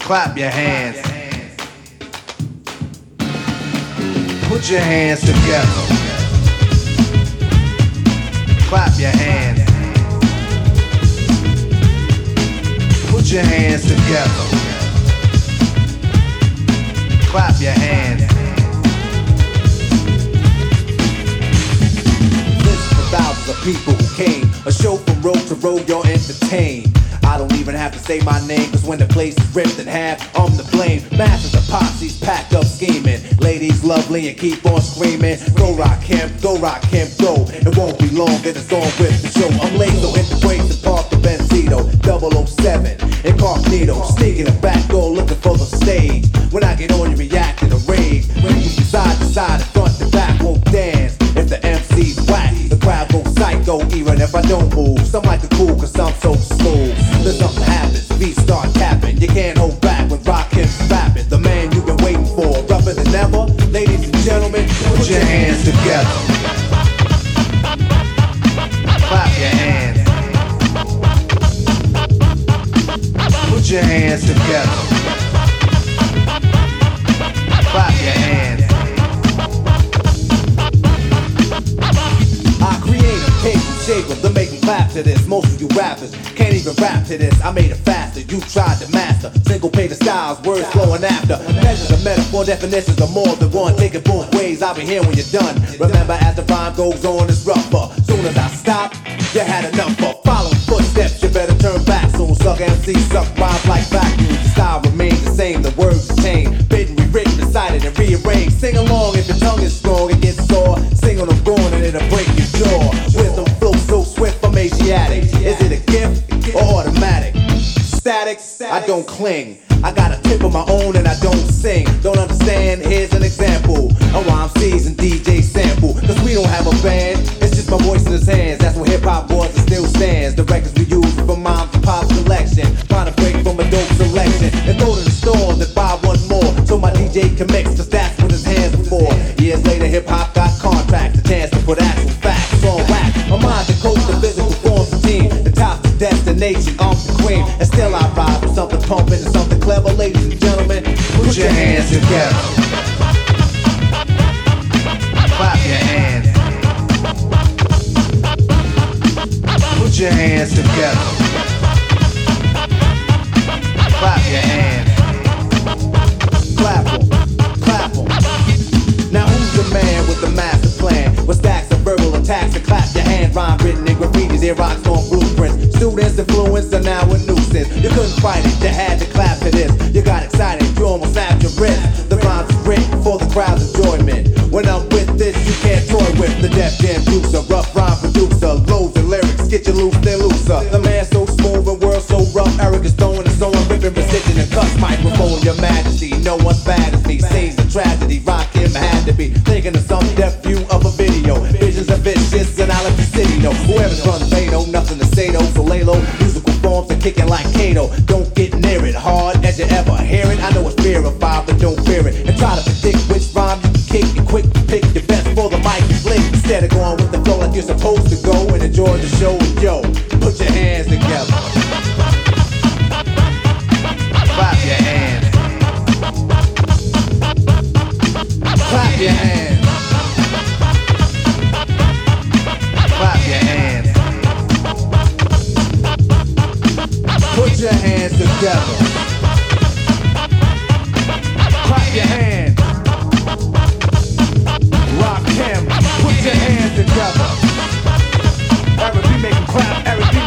Clap your hands. Put your hands together. Clap your hands. Put your hands together. Clap your hands. This is for thousands of people who came. A show from road to road, you're entertained. I don't even have to say my name, cause when the place is ripped in half, I'm to blame. Masses of posses packed up scheming. Ladies lovely and keep on screaming. Go rock him, go rock him, go. It won't be long, then it's on with the show. I'm late, so hit the brakes and park the Benzito 007 incognito. Sneaking the back door looking for the stage. When I get on, you react in a rage. When you from side to side, and front to back, won't dance. If the MC's whack, the crowd goes psycho, even if I don't move. Some like it cool, cause I'm so smooth. Then something happens, beats start tapping. You can't hold back when Rakim's rapping. The man you've been waiting for, rougher than ever. Ladies and gentlemen, put your hands together. Clap your hands. Put your hands together. Clap your hands. I create a table shaker to make them clap to this. Most of you rappers can't even rap to this. I made it faster, you tried to master. Single page of styles, words flowing after. Measures of metaphor, definitions of more than one. Take it both ways, I'll be here when you're done. Remember as the rhyme goes on, it's rougher. Soon as I stop, you had enough of following footsteps. You better turn back soon. Suck MCs, suck rhymes like vacuums. The style remains the same, the words change. Bitten, rewritten, decided, and rearranged. Sing along if your tongue is strong, it gets sore. Sing on the horn and it'll break your jaw. Wisdom flows so swift, I'm Asiatic. Is it a gift or automatic? Static, I don't cling. I got a tip of my own and I don't sing. Don't understand? Here's an example of why I'm seasoned DJ sample. Cause we don't have a band, it's just my voice in his hands. That's what hip hop was and still stands. The records we use from mom's and pop's collection. Trying to break from a dope selection. And go to the store and buy one more. So my DJ can mix, cause that's what his hands are for. Years later hip hop got contracts. A chance to put actual facts on wax. My mind the coach, the physical forms the team. The top's the destination, I'm the queen. And still I ride from something pumping to something clever. Ladies and gentlemen, put your hands together. Clap your hands. Put your hands together. Clap your hands. Clap 'em, clap 'em. Now who's the man with the master plan? With stacks of verbal attacks and clap your hand. Rhyme written in graffitis, it rocks on blueprints. Students influenced are now a nuisance. You couldn't fight it, you had to clap to this. You got excited, you almost snapped your wrist. The rhymes is written for the crowd's enjoyment. When I'm with this, you can't toy with the Def Jam juicer, rough rhyme producer, loads of lyrics, get you loose, then looser. The man so smooth and world so rough, Eric is throwing and so I'm ripping precision and cuts microphone, your majesty. No one's bad as me, scenes a tragedy. Rock him had to be thinking of some deaf view of a video. Visions are vicious and I'll let the city know. Whoever's running, they know nothing to say though. So lay low, musical forms are kicking like Kato. Don't get near it, hard as you ever hear it. I know it's verified, but don't fear it. And try to predict which rhyme you can kick. And quick to pick your best for the mic and flick. Instead of going with the flow like you're supposed to go and enjoy the show. And yo, put your hands together. Clap your hands. Clap your hands. Clap your hands. Put your hands together. Clap your hands. Rock him. Put your hands together. Eric, we make 'em clap. Eric,